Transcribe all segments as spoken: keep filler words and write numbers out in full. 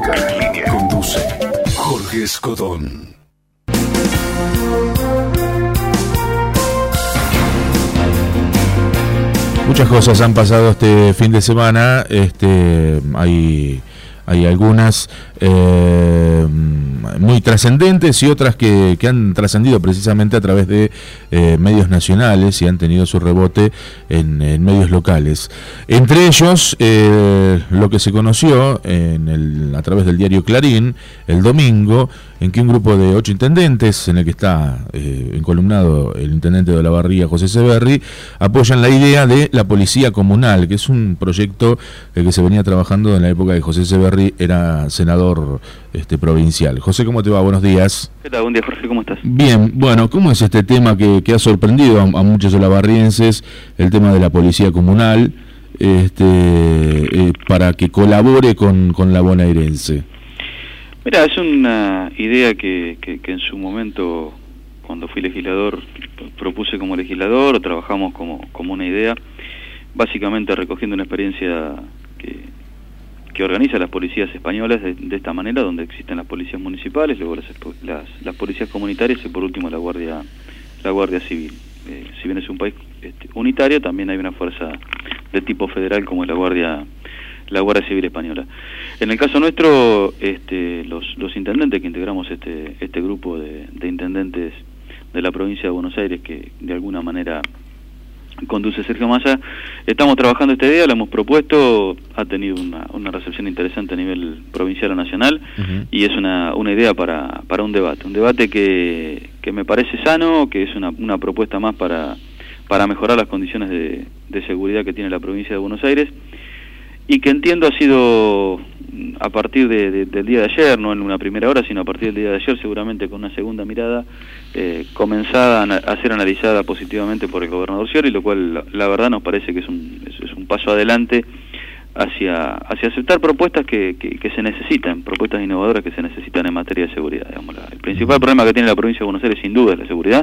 Política en Línea. Conduce Jorge Escodón. Muchas cosas han pasado este fin de semana. Este, hay, hay algunas eh, muy trascendentes y otras que, que han trascendido precisamente a través de eh, medios nacionales y han tenido su rebote en, en medios locales. Entre ellos, eh, lo que se conoció en el, a través del diario Clarín el domingo, en que un grupo de ocho intendentes, en el que está eh, encolumnado el intendente de Olavarría, José Severri, apoyan la idea de la policía comunal, que es un proyecto eh, que se venía trabajando en la época de José Severri era senador este, provincial. José, ¿cómo te va? Buenos días. ¿Qué tal? Buen día, Jorge, ¿cómo estás? Bien, bueno, ¿cómo es este tema que, que ha sorprendido a, a muchos olavarrienses, el tema de la policía comunal, este, eh, para que colabore con, con la bonaerense? Mira, es una idea que, que, que en su momento, cuando fui legislador, propuse como legislador, o trabajamos como, como una idea, básicamente recogiendo una experiencia que, que organiza las policías españolas de, de esta manera, donde existen las policías municipales, luego las, las, las policías comunitarias y por último la Guardia, la Guardia Civil. Eh, si bien es un país este, unitario, también hay una fuerza de tipo federal como es la Guardia la Guardia Civil Española. En el caso nuestro, este, los, los intendentes que integramos este, este grupo de, de intendentes de la provincia de Buenos Aires, que de alguna manera conduce Sergio Massa, estamos trabajando esta idea, la hemos propuesto, ha tenido una, una recepción interesante a nivel provincial o nacional, uh-huh. y es una, una idea para, para un debate, un debate que, que me parece sano, que es una, una propuesta más para, para mejorar las condiciones de, de seguridad que tiene la provincia de Buenos Aires, y que entiendo ha sido a partir de, de, del día de ayer, no en una primera hora, sino a partir del día de ayer, seguramente con una segunda mirada, eh, comenzada a, a ser analizada positivamente por el gobernador Scioli, lo cual la, la verdad nos parece que es un, es, es un paso adelante hacia, hacia aceptar propuestas que, que, que se necesitan, propuestas innovadoras que se necesitan en materia de seguridad. Digamos, la, el principal problema que tiene la provincia de Buenos Aires sin duda es la seguridad,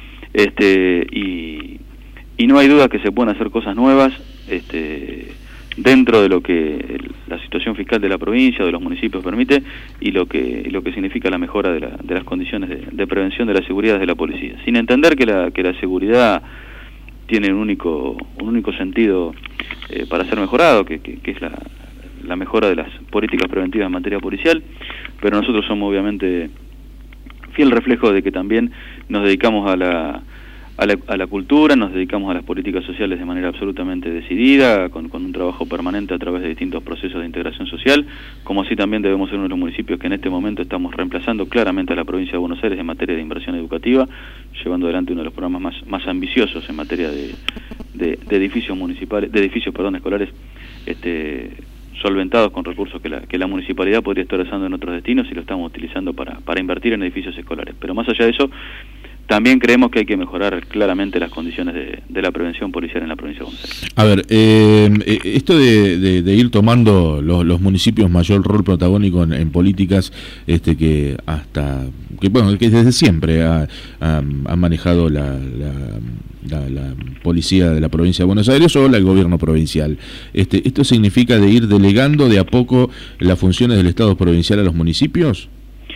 este, y, y no hay duda que se pueden hacer cosas nuevas, este, dentro de lo que la situación fiscal de la provincia o de los municipios permite y lo que lo que significa la mejora de, la, de las condiciones de, de prevención de la seguridad de la policía, sin entender que la que la seguridad tiene un único un único sentido eh, para ser mejorado, que, que, que es la, la mejora de las políticas preventivas en materia policial, pero nosotros somos obviamente fiel reflejo de que también nos dedicamos a la A la, a la cultura, nos dedicamos a las políticas sociales de manera absolutamente decidida, con, con un trabajo permanente a través de distintos procesos de integración social, como así también debemos ser uno de los municipios que en este momento estamos reemplazando claramente a la provincia de Buenos Aires en materia de inversión educativa, llevando adelante uno de los programas más, más ambiciosos en materia de, de, de edificios municipales, de edificios perdón, escolares, este, solventados con recursos que la, que la municipalidad podría estar usando en otros destinos y lo estamos utilizando para, para invertir en edificios escolares. Pero más allá de eso, también creemos que hay que mejorar claramente las condiciones de, de la prevención policial en la provincia de Buenos Aires. A ver, eh, esto de, de, de ir tomando los, los municipios mayor rol protagónico en, en políticas este que hasta que bueno que desde siempre ha, ha, ha manejado la, la, la, la policía de la provincia de Buenos Aires o la, el gobierno provincial. Este, ¿Esto significa de ir delegando de a poco las funciones del Estado provincial a los municipios?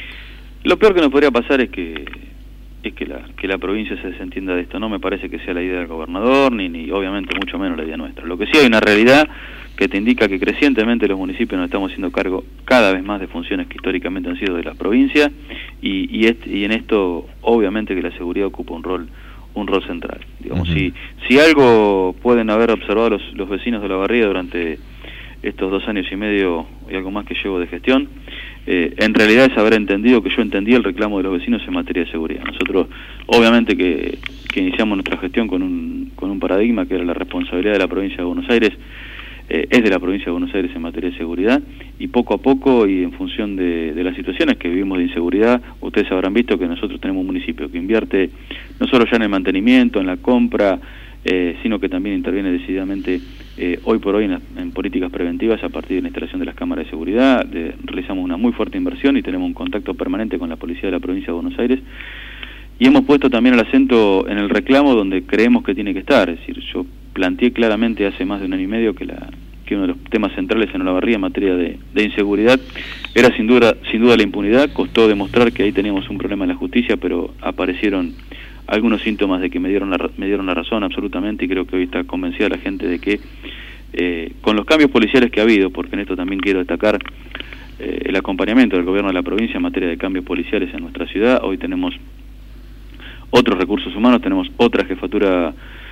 Lo peor que nos podría pasar es que es que la que la provincia se desentienda de esto. No me parece que sea la idea del gobernador, ni, ni obviamente mucho menos la idea nuestra. Lo que sí hay una realidad que te indica que crecientemente los municipios nos estamos haciendo cargo cada vez más de funciones que históricamente han sido de la provincia, y, y, este, y en esto obviamente que la seguridad ocupa un rol un rol central. Digamos, uh-huh. si, si algo pueden haber observado los, los vecinos de Olavarría durante estos dos años y medio y algo más que llevo de gestión, Eh, en realidad es haber entendido que yo entendí el reclamo de los vecinos en materia de seguridad. Nosotros, obviamente que, que iniciamos nuestra gestión con un, con un paradigma que era la responsabilidad de la provincia de Buenos Aires, eh, es de la provincia de Buenos Aires en materia de seguridad, y poco a poco y en función de, de las situaciones que vivimos de inseguridad, ustedes habrán visto que nosotros tenemos un municipio que invierte no solo ya en el mantenimiento, en la compra, eh, sino que también interviene decididamente eh, hoy por hoy en, la, en políticas preventivas a partir de la instalación de las cámaras de seguridad. De, realizamos una muy fuerte inversión y tenemos un contacto permanente con la policía de la provincia de Buenos Aires, y hemos puesto también el acento en el reclamo donde creemos que tiene que estar. Es decir, yo planteé claramente hace más de un año y medio que la que uno de los temas centrales en Olavarría en materia de, de inseguridad era sin duda, sin duda la impunidad. Costó demostrar que ahí teníamos un problema en la justicia, pero aparecieron algunos síntomas de que me dieron la, me dieron la razón absolutamente, y creo que hoy está convencida la gente de que eh, con los cambios policiales que ha habido, porque en esto también quiero destacar eh, el acompañamiento del gobierno de la provincia en materia de cambios policiales en nuestra ciudad. Hoy tenemos otros recursos humanos, tenemos otra jefatura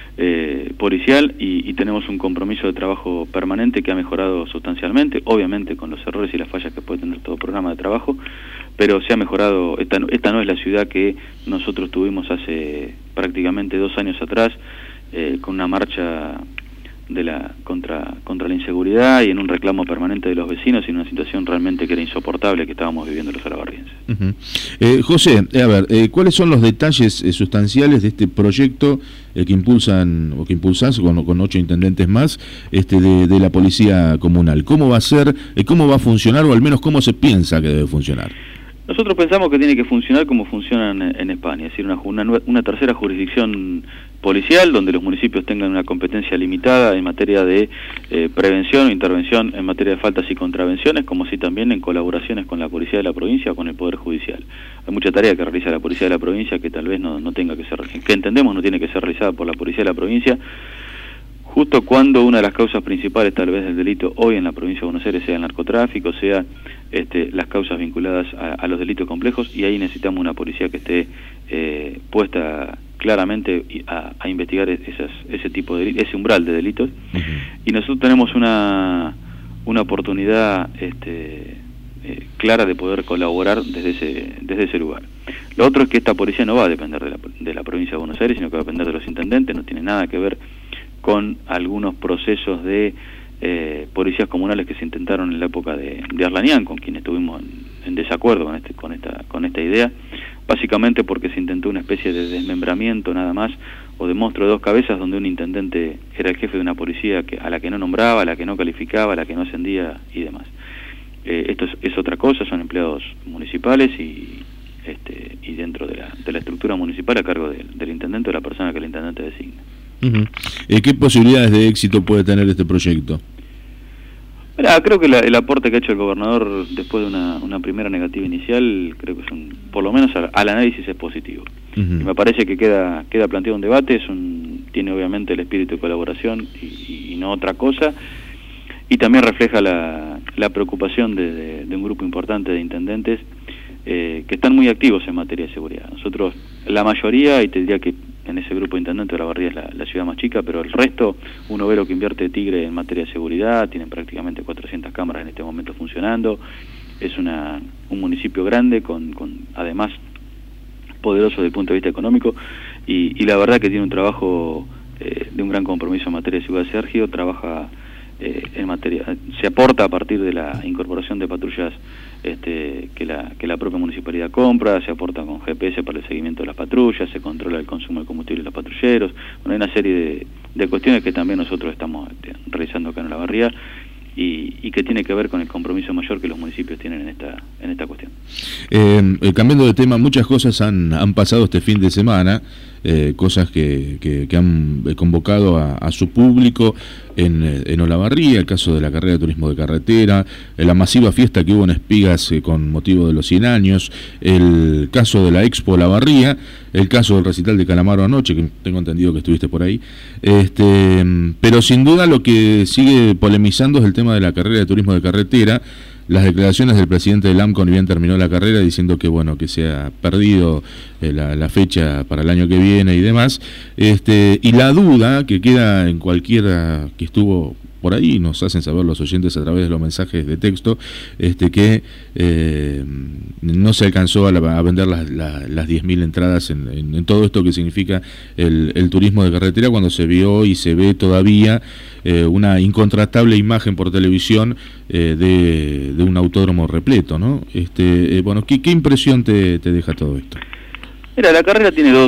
eh, policial y, y tenemos un compromiso de trabajo permanente que ha mejorado sustancialmente, obviamente con los errores y las fallas que puede tener todo programa de trabajo, pero se ha mejorado. Esta, esta no es la ciudad que nosotros tuvimos hace prácticamente dos años atrás, eh, con una marcha de la contra contra la inseguridad y en un reclamo permanente de los vecinos, y en una situación realmente que era insoportable que estábamos viviendo los alabarrienses. Uh-huh. eh, José, eh, a ver, eh, ¿cuáles son los detalles eh, sustanciales de este proyecto eh, que impulsan o que impulsás con, con ocho intendentes más este de, de la policía comunal? ¿Cómo va a ser, eh, cómo va a funcionar, o al menos cómo se piensa que debe funcionar? Nosotros pensamos que tiene que funcionar como funciona en, en España, es decir, una, una, una tercera jurisdicción policial donde los municipios tengan una competencia limitada en materia de eh, prevención o intervención en materia de faltas y contravenciones, como así también en colaboraciones con la policía de la provincia o con el Poder Judicial. Hay mucha tarea que realiza la policía de la provincia que tal vez no, no tenga que ser, que entendemos no tiene que ser realizada por la policía de la provincia, justo cuando una de las causas principales tal vez del delito hoy en la provincia de Buenos Aires sea el narcotráfico, sea este, las causas vinculadas a, a los delitos complejos, y ahí necesitamos una policía que esté eh, puesta claramente a, a investigar esas, ese tipo de ese umbral de delitos. Uh-huh. Y nosotros tenemos una una oportunidad este, eh, clara de poder colaborar desde ese desde ese lugar. Lo otro es que esta policía no va a depender de la, de la provincia de Buenos Aires, sino que va a depender de los intendentes, no tiene nada que ver con algunos procesos de eh, policías comunales que se intentaron en la época de, de Arlanián, con quienes estuvimos en, en desacuerdo con este con esta con esta idea, básicamente porque se intentó una especie de desmembramiento nada más, o de monstruo de dos cabezas, donde un intendente era el jefe de una policía que, a la que no nombraba, a la que no calificaba, a la que no ascendía y demás. Eh, esto es, es otra cosa, son empleados municipales y este y dentro de la, de la estructura municipal a cargo de, del intendente o la persona que el intendente designa. Uh-huh. eh, ¿Qué posibilidades de éxito puede tener este proyecto? Mira, creo que la, el aporte que ha hecho el gobernador después de una, una primera negativa inicial, creo que es un, por lo menos al, al análisis es positivo. Uh-huh. Y me parece que queda queda planteado un debate, es un, tiene obviamente el espíritu de colaboración y, y no otra cosa, y también refleja la, la preocupación de, de, de un grupo importante de intendentes eh, que están muy activos en materia de seguridad. Nosotros, la mayoría, y te diría que en ese grupo de intendentes la Barría es la, la ciudad más chica, pero el resto, uno ve lo que invierte Tigre en materia de seguridad, tienen prácticamente cuatrocientas cámaras en este momento funcionando, es una un municipio grande, con, con además poderoso desde el punto de vista económico, y, y la verdad que tiene un trabajo eh, de un gran compromiso en materia de seguridad. Sergio trabaja eh, en materia, se aporta a partir de la incorporación de patrullas Este, que la que la propia municipalidad compra, se aporta con G P S para el seguimiento de las patrullas, se controla el consumo de combustible de los patrulleros. Bueno, hay una serie de, de cuestiones que también nosotros estamos este, realizando acá en la Barría y, y que tiene que ver con el compromiso mayor que los municipios tienen en esta en esta cuestión. Eh, eh, cambiando de tema, muchas cosas han, han pasado este fin de semana, eh, cosas que, que, que han convocado a, a su público en, en Olavarría, el caso de la carrera de turismo de carretera, la masiva fiesta que hubo en Espigas eh, con motivo de los cien años, el caso de la Expo Olavarría, el caso del recital de Calamaro anoche, que tengo entendido que estuviste por ahí, este, pero sin duda lo que sigue polemizando es el tema de la carrera de turismo de carretera, las declaraciones del presidente del AMCO ni bien terminó la carrera, diciendo que bueno que se ha perdido eh, la, la fecha para el año que viene y demás, este, y la duda que queda en cualquiera que estuvo por ahí, nos hacen saber los oyentes a través de los mensajes de texto, este que eh, no se alcanzó a, la, a vender las, la, las diez mil entradas en, en, en todo esto que significa el, el turismo de carretera, cuando se vio y se ve todavía eh, una incontratable imagen por televisión eh, de, de un autódromo repleto, ¿no? Este, eh, bueno, ¿qué, qué impresión te, te deja todo esto? Mira, la carrera tiene dos,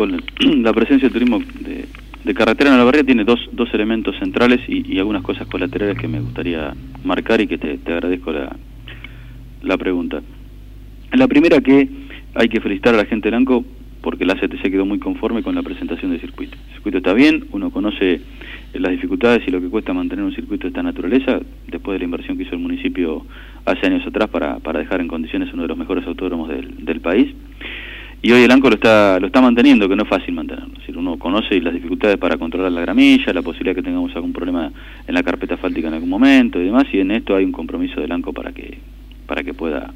la presencia del turismo de de carretera en Olavarría tiene dos, dos elementos centrales y, y algunas cosas colaterales que me gustaría marcar y que te, te agradezco la, la pregunta. La primera, que hay que felicitar a la gente del AMCO porque la A C T C quedó muy conforme con la presentación del circuito. El circuito está bien, uno conoce las dificultades y lo que cuesta mantener un circuito de esta naturaleza, después de la inversión que hizo el municipio hace años atrás para, para dejar en condiciones uno de los mejores autódromos del, del país. Y hoy el ANCO lo está lo está manteniendo, que no es fácil mantenerlo. Es decir, uno conoce las dificultades para controlar la gramilla, la posibilidad que tengamos algún problema en la carpeta asfáltica en algún momento y demás, y en esto hay un compromiso del ANCO para que para que pueda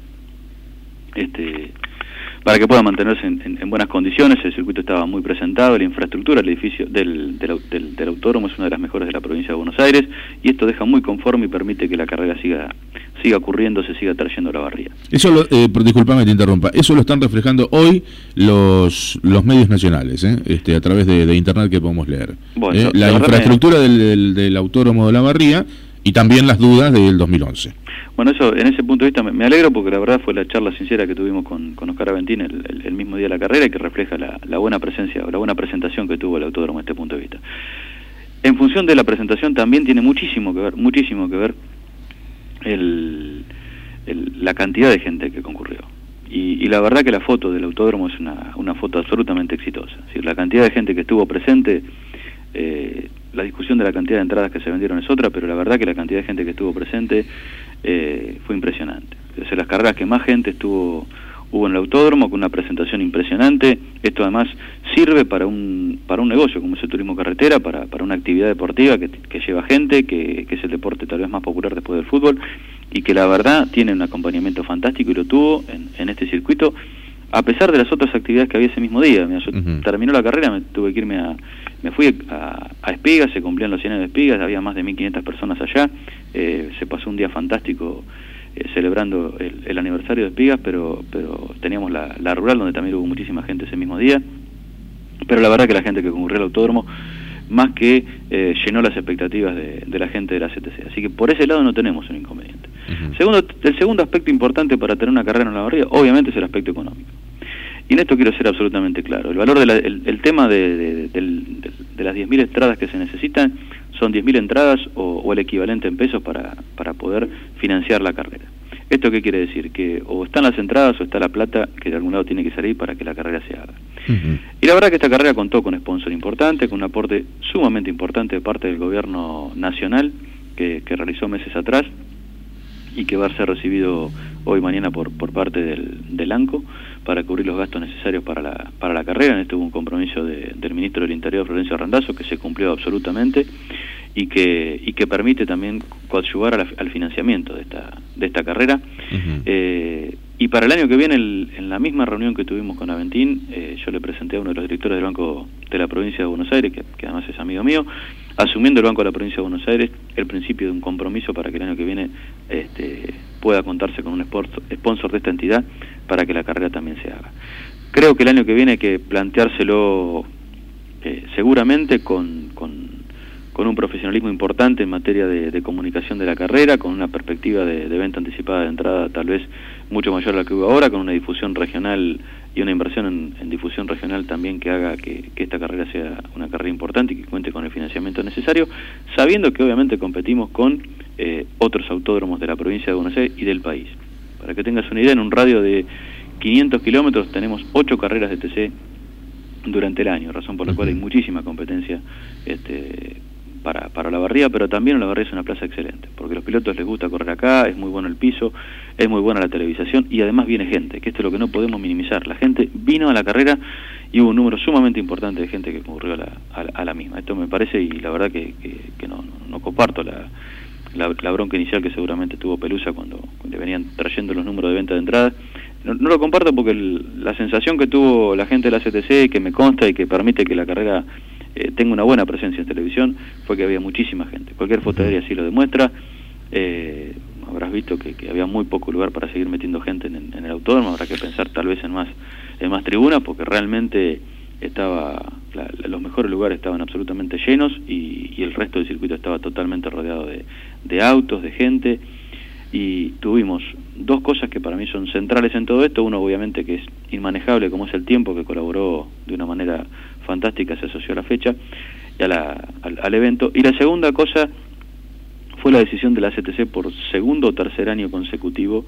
este para que pueda mantenerse en, en, en buenas condiciones. El circuito estaba muy presentado, la infraestructura del edificio del, del, del, del autódromo es una de las mejores de la provincia de Buenos Aires, y esto deja muy conforme y permite que la carrera siga siga ocurriendo, se siga trayendo la barría. Eso, lo, eh, disculpame te interrumpa, eso lo están reflejando hoy los los medios nacionales, ¿eh? este, a través de, de internet que podemos leer. Bueno, ¿eh? La, la infraestructura me... del, del, del autódromo de la barría y también las dudas del dos mil once. Bueno, eso, en ese punto de vista me, me alegro, porque la verdad fue la charla sincera que tuvimos con, con Oscar Aventín el, el, el mismo día de la carrera, y que refleja la, la buena presencia, la buena presentación que tuvo el autódromo desde este punto de vista. En función de la presentación también tiene muchísimo que ver, muchísimo que ver el, el, la cantidad de gente que concurrió. Y, y la verdad que la foto del autódromo es una, una foto absolutamente exitosa. Es decir, la cantidad de gente que estuvo presente, eh, la discusión de la cantidad de entradas que se vendieron es otra, pero la verdad que la cantidad de gente que estuvo presente eh, fue impresionante. Es de las carreras que más gente estuvo hubo en el autódromo, con una presentación impresionante. Esto además sirve para un para un negocio como es el turismo carretera, para, para una actividad deportiva que, que lleva gente, que, que es el deporte tal vez más popular después del fútbol, y que la verdad tiene un acompañamiento fantástico, y lo tuvo en, en este circuito, a pesar de las otras actividades que había ese mismo día. Mira, yo uh-huh. terminó la carrera, me tuve que irme a... Me fui a, a Espigas, se cumplían los cien años de Espigas, había más de mil quinientas personas allá, eh, se pasó un día fantástico eh, celebrando el, el aniversario de Espigas, pero pero teníamos la, la rural, donde también hubo muchísima gente ese mismo día, pero la verdad que la gente que concurrió al autódromo, más que eh, llenó las expectativas de, de la gente de la C T C, así que por ese lado no tenemos un inconveniente. Uh-huh. Segundo, el segundo aspecto importante para tener una carrera en la barría, obviamente, es el aspecto económico. Y en esto quiero ser absolutamente claro. El valor de la, el, el tema de, de, de, de, de las diez mil entradas que se necesitan son diez mil entradas o, o el equivalente en pesos para, para poder financiar la carrera. ¿Esto qué quiere decir? Que o están las entradas o está la plata que de algún lado tiene que salir para que la carrera se haga. Uh-huh. Y la verdad que esta carrera contó con sponsor importante, con un aporte sumamente importante de parte del gobierno nacional que, que realizó meses atrás y que va a ser recibido hoy mañana por por parte del, del ANCO para cubrir los gastos necesarios para la para la carrera. En esto hubo un compromiso de, del ministro del Interior, Florencio Randazzo, que se cumplió absolutamente, y que y que permite también coadyuvar a la, al financiamiento de esta de esta carrera. Uh-huh. eh, y para el año que viene, el, en la misma reunión que tuvimos con Aventín, eh, yo le presenté a uno de los directores del Banco de la Provincia de Buenos Aires, que, que además es amigo mío, asumiendo el Banco de la Provincia de Buenos Aires, el principio de un compromiso para que el año que viene este, pueda contarse con un sponsor de esta entidad para que la carrera también se haga. Creo que el año que viene hay que planteárselo eh, seguramente con, con, con un profesionalismo importante en materia de, de comunicación de la carrera, con una perspectiva de, de venta anticipada de entrada tal vez mucho mayor a la que hubo ahora, con una difusión regional y una inversión en, en difusión regional también que haga que, que esta carrera sea una carrera importante y que cuente con el financiamiento necesario, sabiendo que obviamente competimos con eh, otros autódromos de la provincia de Buenos Aires y del país. Para que tengas una idea, en un radio de quinientos kilómetros tenemos ocho carreras de T C durante el año, razón por la uh-huh. cual hay muchísima competencia este, para, para la barría, pero también la barría es una plaza excelente, porque a los pilotos les gusta correr acá, es muy bueno el piso, es muy buena la televisación, y además viene gente, que esto es lo que no podemos minimizar. La gente vino a la carrera y hubo un número sumamente importante de gente que concurrió a la, a, a la misma. Esto me parece, y la verdad que, que, que no, no, no comparto la, la, la bronca inicial que seguramente tuvo Pelusa cuando, cuando venían trayendo los números de venta de entrada. No, no lo comparto porque el, la sensación que tuvo la gente de la C T C, que me consta y que permite que la carrera eh, tenga una buena presencia en televisión, fue que había muchísima gente. Cualquier fotografía así lo demuestra. Eh, habrás visto que, que había muy poco lugar para seguir metiendo gente en, en el autódromo. Habrá que pensar tal vez en más en más tribunas, porque realmente estaba la, la, los mejores lugares estaban absolutamente llenos, y, y el resto del circuito estaba totalmente rodeado de, de autos, de gente. Y tuvimos dos cosas que para mí son centrales en todo esto. Uno, obviamente, que es inmanejable, como es el tiempo, que colaboró de una manera fantástica, se asoció a la fecha y a la, al, al evento. Y la segunda cosa fue la decisión de la C T C por segundo o tercer año consecutivo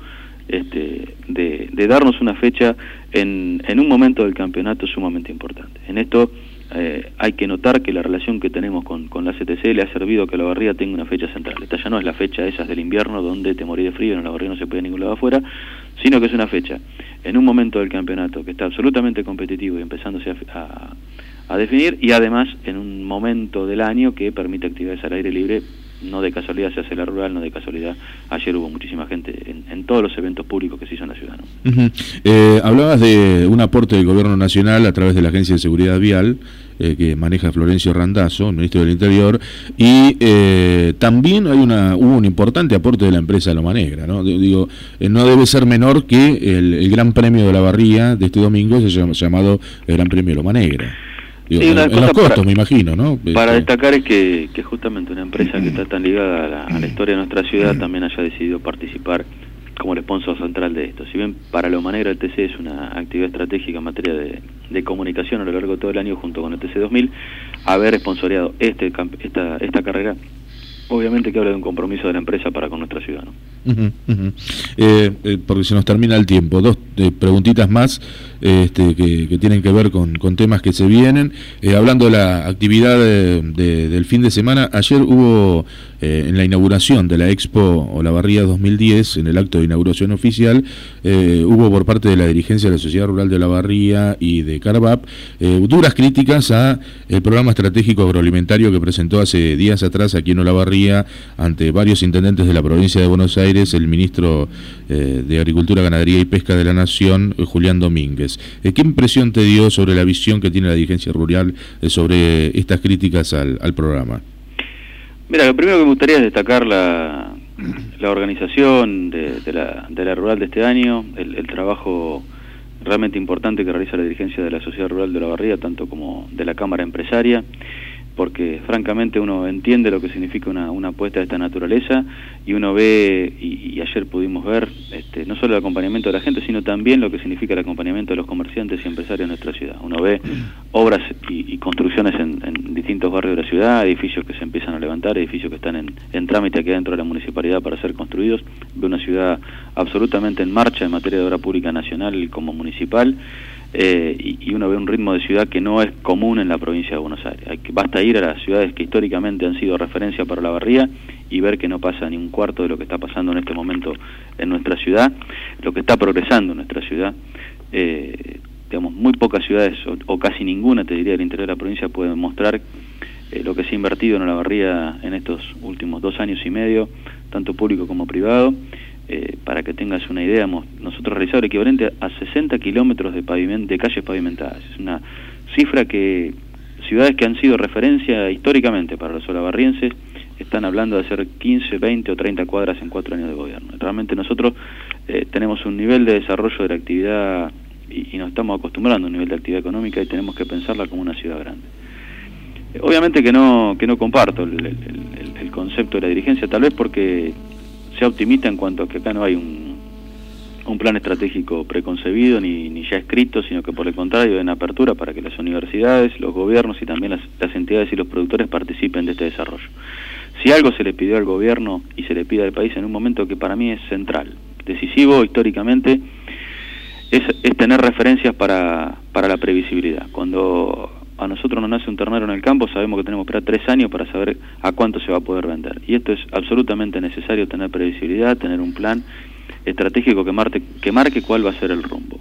este, de, de darnos una fecha en, en un momento del campeonato sumamente importante. En esto eh, hay que notar que la relación que tenemos con, con la C T C le ha servido a que Olavarría tenga una fecha central. Esta ya no es la fecha esas del invierno donde te morís de frío, en Olavarría no se puede a ningún lado afuera, sino que es una fecha en un momento del campeonato que está absolutamente competitivo y empezándose a, a, a definir, y además en un momento del año que permite actividades al aire libre. No de casualidad se hace la rural, no de casualidad ayer hubo muchísima gente en, en todos los eventos públicos que se hizo en la ciudad, ¿no? Uh-huh. eh, hablabas de un aporte del gobierno nacional a través de la Agencia de Seguridad Vial eh, que maneja Florencio Randazzo, el ministro del Interior, y eh, también hay una hubo un importante aporte de la empresa Loma Negra, ¿no? Digo, eh, no debe ser menor que el, el Gran Premio de Olavarría de este domingo, se llama, llamado el Gran Premio Loma Negra. Digo, sí, en, en los costos, para, me imagino, ¿no? Para este... destacar es que, que justamente una empresa que está tan ligada a la, a la historia de nuestra ciudad también haya decidido participar como el sponsor central de esto. Si bien para Loma Negra el T C es una actividad estratégica en materia de, de comunicación a lo largo de todo el año junto con el T C dos mil, haber sponsoreado este, esta, esta carrera, obviamente que habla de un compromiso de la empresa para con nuestra ciudad, ¿no? Uh-huh, uh-huh. Eh, eh, porque se nos termina el tiempo. Dos eh, preguntitas más este, que, que tienen que ver con, con temas que se vienen. Eh, hablando de la actividad de, de, del fin de semana, ayer hubo eh, en la inauguración de la Expo Olavarría dos mil diez, en el acto de inauguración oficial, eh, hubo por parte de la dirigencia de la Sociedad Rural de Olavarría y de Carvap eh, duras críticas a el programa estratégico agroalimentario que presentó hace días atrás aquí en Olavarría ante varios intendentes de la provincia de Buenos Aires, el ministro eh, de Agricultura, Ganadería y Pesca de la Nación, eh, Julián Domínguez. Eh, ¿Qué impresión te dio sobre la visión que tiene la dirigencia rural eh, sobre estas críticas al, al programa? Mira, lo primero que me gustaría es destacar la, la organización de, de, la, de la rural de este año, el, el trabajo realmente importante que realiza la dirigencia de la Sociedad Rural de Olavarría, tanto como de la Cámara Empresaria, porque francamente uno entiende lo que significa una, una apuesta de esta naturaleza, y uno ve, y, y ayer pudimos ver, este, no solo el acompañamiento de la gente, sino también lo que significa el acompañamiento de los comerciantes y empresarios de nuestra ciudad. Uno ve obras y, y construcciones en, en distintos barrios de la ciudad, edificios que se empiezan a levantar, edificios que están en, en trámite aquí dentro de la municipalidad para ser construidos, ve una ciudad absolutamente en marcha en materia de obra pública nacional como municipal. Eh, y, y uno ve un ritmo de ciudad que no es común en la provincia de Buenos Aires. Hay que, basta ir a las ciudades que históricamente han sido referencia para Olavarría y ver que no pasa ni un cuarto de lo que está pasando en este momento en nuestra ciudad, lo que está progresando en nuestra ciudad. Eh, digamos, muy pocas ciudades, o, o casi ninguna, te diría, del interior de la provincia puede mostrar eh, lo que se ha invertido en Olavarría en estos últimos dos años y medio, tanto público como privado. Eh, para que tengas una idea, hemos nosotros realizado el equivalente a sesenta kilómetros de pavimento, de calles pavimentadas. Es una cifra que ciudades que han sido referencia históricamente para los olavarrienses están hablando de hacer quince, veinte o treinta cuadras en cuatro años de gobierno. Realmente nosotros eh, tenemos un nivel de desarrollo de la actividad y, y nos estamos acostumbrando a un nivel de actividad económica y tenemos que pensarla como una ciudad grande. Eh, obviamente que no que no comparto el, el, el, el concepto de la dirigencia, tal vez porque sea optimista en cuanto a que acá no hay un, un plan estratégico preconcebido ni, ni ya escrito, sino que por el contrario en apertura para que las universidades, los gobiernos y también las, las entidades y los productores participen de este desarrollo. Si algo se le pidió al gobierno y se le pide al país en un momento que para mí es central, decisivo históricamente, es, es tener referencias para, para la previsibilidad. Cuando a nosotros nos nace un ternero en el campo, sabemos que tenemos que esperar tres años para saber a cuánto se va a poder vender. Y esto es absolutamente necesario, tener previsibilidad, tener un plan estratégico que marque, que marque cuál va a ser el rumbo.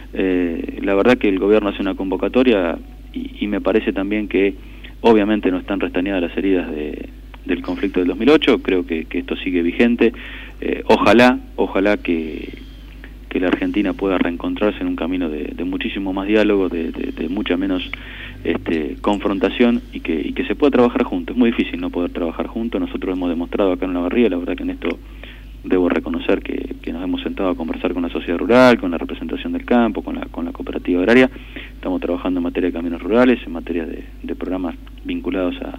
Eh, la verdad que el gobierno hace una convocatoria y, y me parece también que obviamente no están restañadas las heridas de, del conflicto del dos mil ocho, creo que, que esto sigue vigente. Eh, ojalá, ojalá que... que la Argentina pueda reencontrarse en un camino de, de muchísimo más diálogo, de, de, de mucha menos este, confrontación y que, y que se pueda trabajar juntos. Es muy difícil no poder trabajar juntos, nosotros hemos demostrado acá en Olavarría, la verdad que en esto debo reconocer que, que nos hemos sentado a conversar con la sociedad rural, con la representación del campo, con la, con la cooperativa agraria, estamos trabajando en materia de caminos rurales, en materia de, de programas vinculados a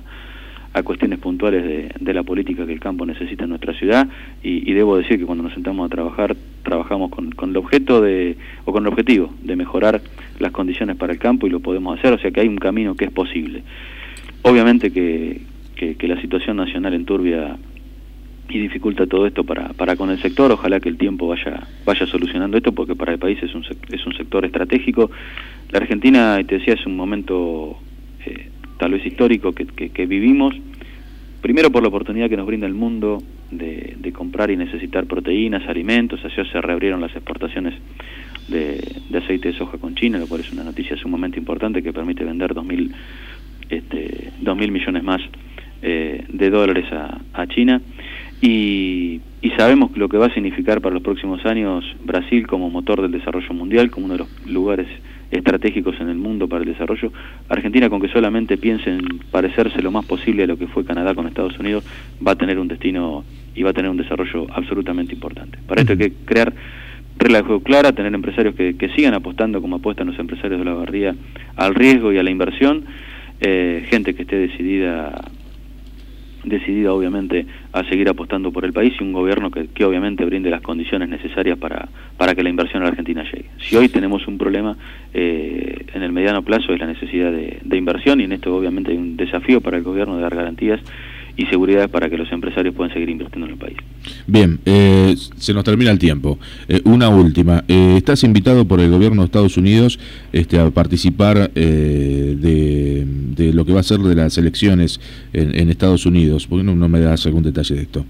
a cuestiones puntuales de, de la política que el campo necesita en nuestra ciudad y, y debo decir que cuando nos sentamos a trabajar trabajamos con, con el objeto de o con el objetivo de mejorar las condiciones para el campo y lo podemos hacer, o sea que hay un camino que es posible. Obviamente que, que, que la situación nacional enturbia y dificulta todo esto para, para con el sector. Ojalá que el tiempo vaya vaya solucionando esto, porque para el país es un, es un sector estratégico. La Argentina, te decía, es un momento eh, tal vez histórico que, que, que vivimos, primero por la oportunidad que nos brinda el mundo de, de comprar y necesitar proteínas, alimentos. Ayer se reabrieron las exportaciones de, de aceite de soja con China, lo cual es una noticia sumamente importante que permite vender dos mil este, dos mil millones más eh, de dólares a, a China. Y, y sabemos lo que va a significar para los próximos años Brasil como motor del desarrollo mundial, como uno de los lugares estratégicos en el mundo para el desarrollo. Argentina, con que solamente piense en parecerse lo más posible a lo que fue Canadá con Estados Unidos, va a tener un destino y va a tener un desarrollo absolutamente importante. Para esto hay que crear reglas de juego claras, tener empresarios que, que sigan apostando como apuestan los empresarios de Olavarría al riesgo y a la inversión, eh, gente que esté decidida decidida obviamente a seguir apostando por el país, y un gobierno que, que obviamente brinde las condiciones necesarias para, para que la inversión a la Argentina llegue. Si hoy tenemos un problema eh, en el mediano plazo es la necesidad de, de inversión, y en esto obviamente hay un desafío para el gobierno de dar garantías y seguridad para que los empresarios puedan seguir invirtiendo en el país. Bien, eh, se nos termina el tiempo. Eh, una última. Eh, estás invitado por el gobierno de Estados Unidos este, a participar eh, de, de lo que va a ser de las elecciones en, en Estados Unidos. ¿Por qué no, no me das algún detalle de esto?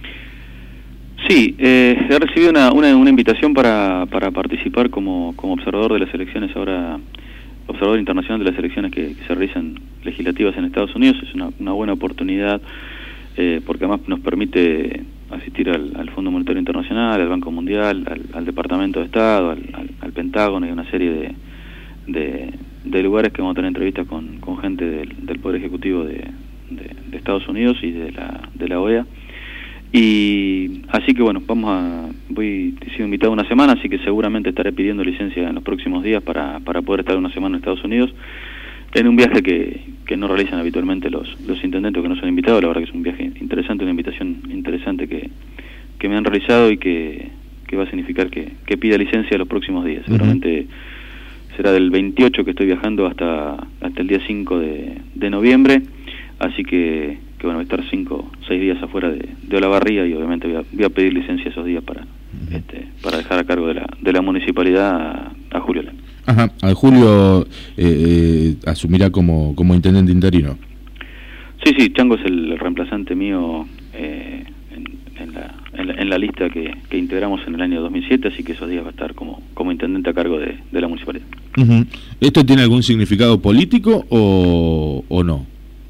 Sí, eh, he recibido una, una, una invitación para, para participar como, como observador de las elecciones ahora, observador internacional de las elecciones que, que se realizan legislativas en Estados Unidos. Es una, una buena oportunidad eh, porque además nos permite asistir al, al Fondo Monetario Internacional, al Banco Mundial, al, al Departamento de Estado, al, al, al Pentágono y una serie de, de, de lugares que vamos a tener entrevistas con, con gente del, del Poder Ejecutivo de, de, de Estados Unidos y de la, de la O E A. Y así que bueno, vamos a voy he sido invitado una semana, así que seguramente estaré pidiendo licencia en los próximos días para, para poder estar una semana en Estados Unidos, en un viaje que, que no realizan habitualmente los, los intendentes que no son invitados. La verdad que es un viaje interesante, una invitación interesante que, que me han realizado y que, que va a significar que, que pida licencia los próximos días. Uh-huh. Seguramente será del veintiocho que estoy viajando hasta, hasta el día cinco de, de noviembre, así que que bueno, voy a estar cinco, seis días afuera de, de Olavarría, y obviamente voy a, voy a pedir licencia esos días para uh-huh. este, para dejar a cargo de la, de la municipalidad a, a Julio Lem. Ajá, a Julio eh, eh, asumirá como, como intendente interino. Sí, sí, Chango es el, el reemplazante mío eh, en, en, la, en, la, en la lista que, que integramos en el año dos mil siete, así que esos días va a estar como, como intendente a cargo de, de la municipalidad. Uh-huh. ¿Esto tiene algún significado político o, o no?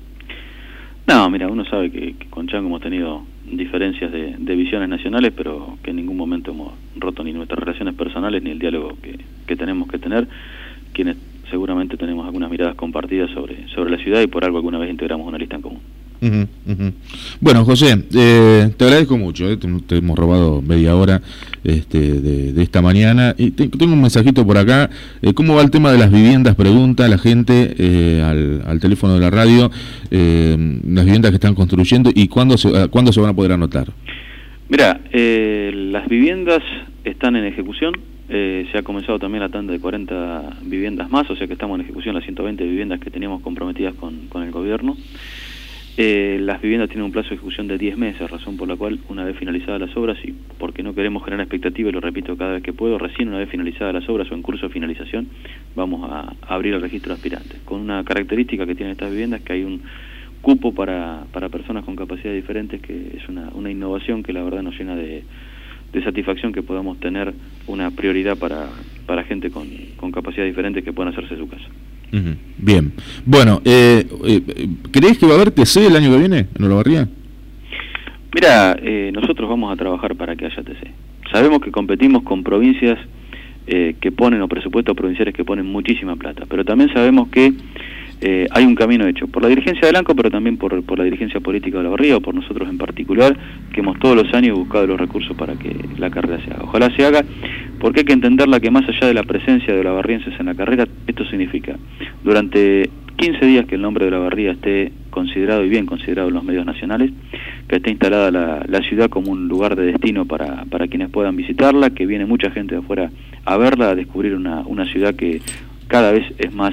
No, mira, uno sabe que, que con Chango hemos tenido diferencias de, de visiones nacionales, pero que en ningún momento hemos roto ni nuestras relaciones personales ni el diálogo que, que tenemos que tener, quienes seguramente tenemos algunas miradas compartidas sobre, sobre la ciudad, y por algo alguna vez integramos una lista en común. Uh-huh, uh-huh. Bueno, José, eh, te agradezco mucho, eh, te, te hemos robado media hora este, de, de esta mañana, y te, tengo un mensajito por acá. Eh, ¿cómo va el tema de las viviendas? Pregunta la gente eh, al, al teléfono de la radio, eh, las viviendas que están construyendo y cuándo se, cuándo se van a poder anotar. Mira, eh, las viviendas están en ejecución. Eh, se ha comenzado también la tanda de cuarenta viviendas más, o sea que estamos en ejecución las ciento veinte viviendas que teníamos comprometidas con, con el gobierno. Eh, las viviendas tienen un plazo de ejecución de diez meses, razón por la cual, una vez finalizadas las obras, y porque no queremos generar expectativa, y lo repito cada vez que puedo, recién una vez finalizadas las obras o en curso de finalización, vamos a, a abrir el registro de aspirantes, con una característica que tienen estas viviendas, que hay un cupo para, para personas con capacidades diferentes, que es una, una innovación que la verdad nos llena de, de satisfacción, que podamos tener una prioridad para, para gente con, con capacidades diferentes que puedan hacerse su casa. Uh-huh. Bien, bueno, eh, eh, ¿crees que va a haber T C el año que viene en Olavarría? Mira, eh, nosotros vamos a trabajar para que haya T C. Sabemos que competimos con provincias eh, que ponen, o presupuestos provinciales que ponen muchísima plata, pero también sabemos que eh, hay un camino hecho por la dirigencia de Blanco, pero también por, por la dirigencia política de Olavarría, o por nosotros en particular, que hemos todos los años buscado los recursos para que la carrera se haga. Ojalá se haga, porque hay que entenderla, que más allá de la presencia de olavarrienses en la carrera, esto significa, durante quince días que el nombre de Olavarría esté considerado, y bien considerado en los medios nacionales, que esté instalada la, la ciudad como un lugar de destino para, para quienes puedan visitarla, que viene mucha gente de afuera a verla, a descubrir una, una ciudad que cada vez es más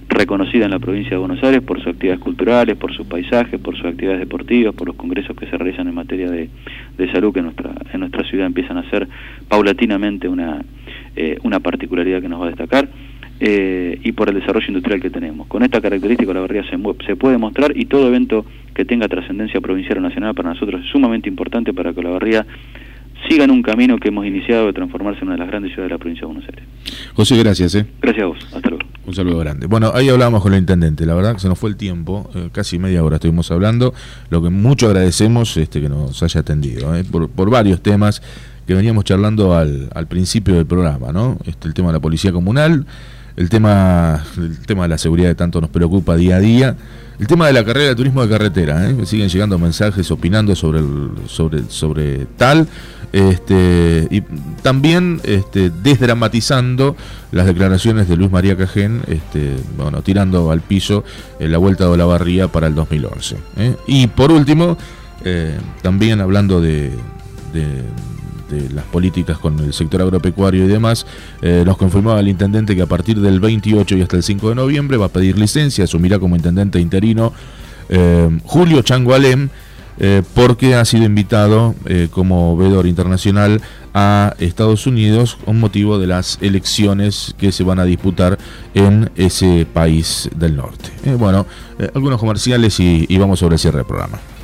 reconocida en la provincia de Buenos Aires por sus actividades culturales, por sus paisajes, por sus actividades deportivas, por los congresos que se realizan en materia de, de salud, que en nuestra, en nuestra ciudad empiezan a ser paulatinamente una, eh, una particularidad que nos va a destacar, eh, y por el desarrollo industrial que tenemos. Con esta característica Olavarría se, se puede mostrar, y todo evento que tenga trascendencia provincial o nacional para nosotros es sumamente importante para que Olavarría siga en un camino que hemos iniciado de transformarse en una de las grandes ciudades de la provincia de Buenos Aires. José, gracias. ¿eh? Gracias a vos, hasta luego. Un saludo grande. Bueno, ahí hablábamos con el intendente, la verdad que se nos fue el tiempo, eh, casi media hora estuvimos hablando, lo que mucho agradecemos este, que nos haya atendido, eh, por, por varios temas que veníamos charlando al, al principio del programa, ¿no? Este, el tema de la policía comunal, el tema, el tema de la seguridad que tanto nos preocupa día a día, el tema de la carrera de turismo de carretera, ¿eh? Siguen llegando mensajes opinando sobre el, sobre, sobre tal, este, y también este, desdramatizando las declaraciones de Luis María Cajén, este, bueno, tirando al piso eh, la vuelta de Olavarría para el dos mil once. ¿eh? Y por último, eh, también hablando de, de de las políticas con el sector agropecuario y demás, eh, nos confirmaba el intendente que a partir del veintiocho y hasta el cinco de noviembre va a pedir licencia, asumirá como intendente interino eh, Julio Chango Alem, eh, porque ha sido invitado eh, como veedor internacional a Estados Unidos con motivo de las elecciones que se van a disputar en ese país del norte. Eh, bueno, eh, algunos comerciales y, y vamos sobre el cierre del programa.